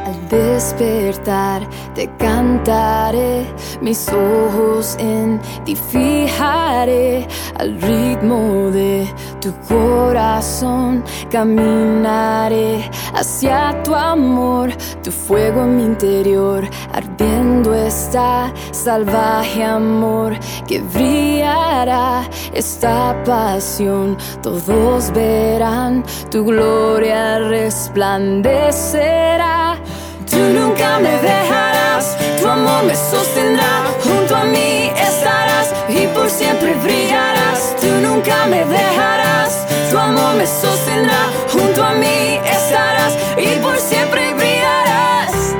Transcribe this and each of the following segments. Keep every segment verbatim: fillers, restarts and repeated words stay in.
Al despertar te cantaré, mis ojos en ti fijaré. Al ritmo de tu corazón caminaré hacia tu amor, tu fuego en mi interior. Ardiendo está salvaje amor que brillará esta pasión. Todos verán tu gloria resplandecerá. Tú nunca me dejarás, tu amor me sostendrá. Junto a mí estarás y por siempre brillarás. Tú nunca me dejarás, tu amor me sostendrá. Junto a mí estarás y por siempre brillarás.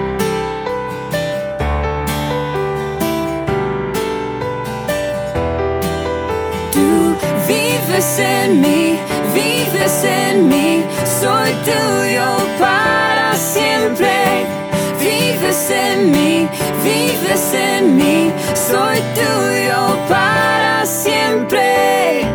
Tú vives en mí, vives en mí, soy tuyo para siempre. Vives en mí, vives en mí, soy tuyo para siempre.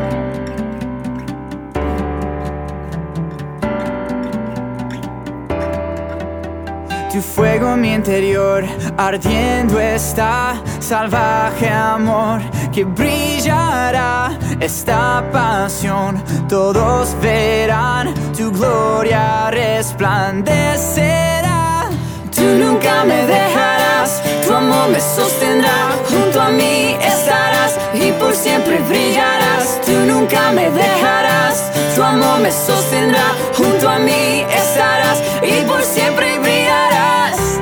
Tu fuego en mi interior, ardiendo está, salvaje amor que brillará esta pasión. Todos verán tu gloria resplandecerá. Tú nunca me dejarás, tu amor me sostendrá. Junto a mí estarás y por siempre brillarás. Tú nunca me dejarás, tu amor me sostendrá. Junto a mí estarás y por siempre brillarás.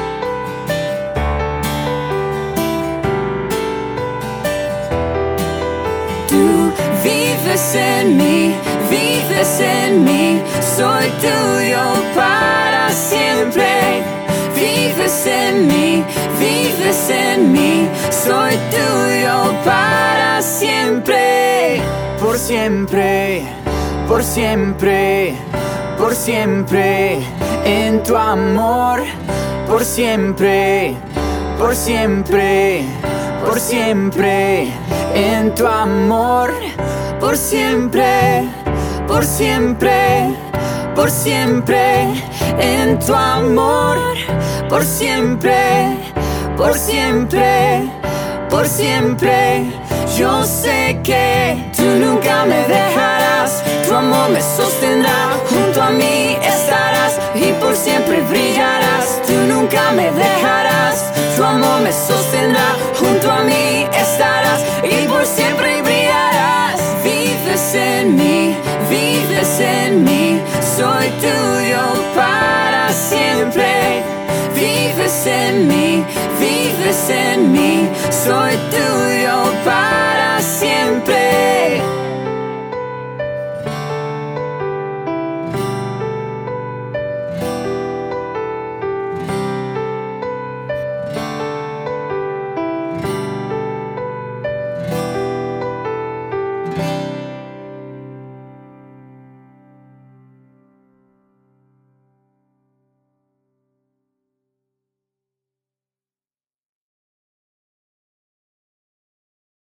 Tú vives en mí, vives en mí, soy tuyo para siempre. Vives en mí, vives en mí, soy tuyo para siempre. Por siempre, por siempre, por siempre, en tu amor. Por siempre, por siempre, por siempre, en tu amor. Por siempre, por siempre, por siempre, en tu amor. Por siempre, por siempre, por siempre. Yo sé que tú nunca me dejarás, tu amor me sostendrá. Junto a mí estarás y por siempre brillarás. Tú nunca me dejarás, tu amor me sostendrá. Junto a mí estarás y por siempre brillarás. Vives en mí, vives en mí, soy tuyo para siempre. Vives en mí, vives en mí, soy tuyo para siempre.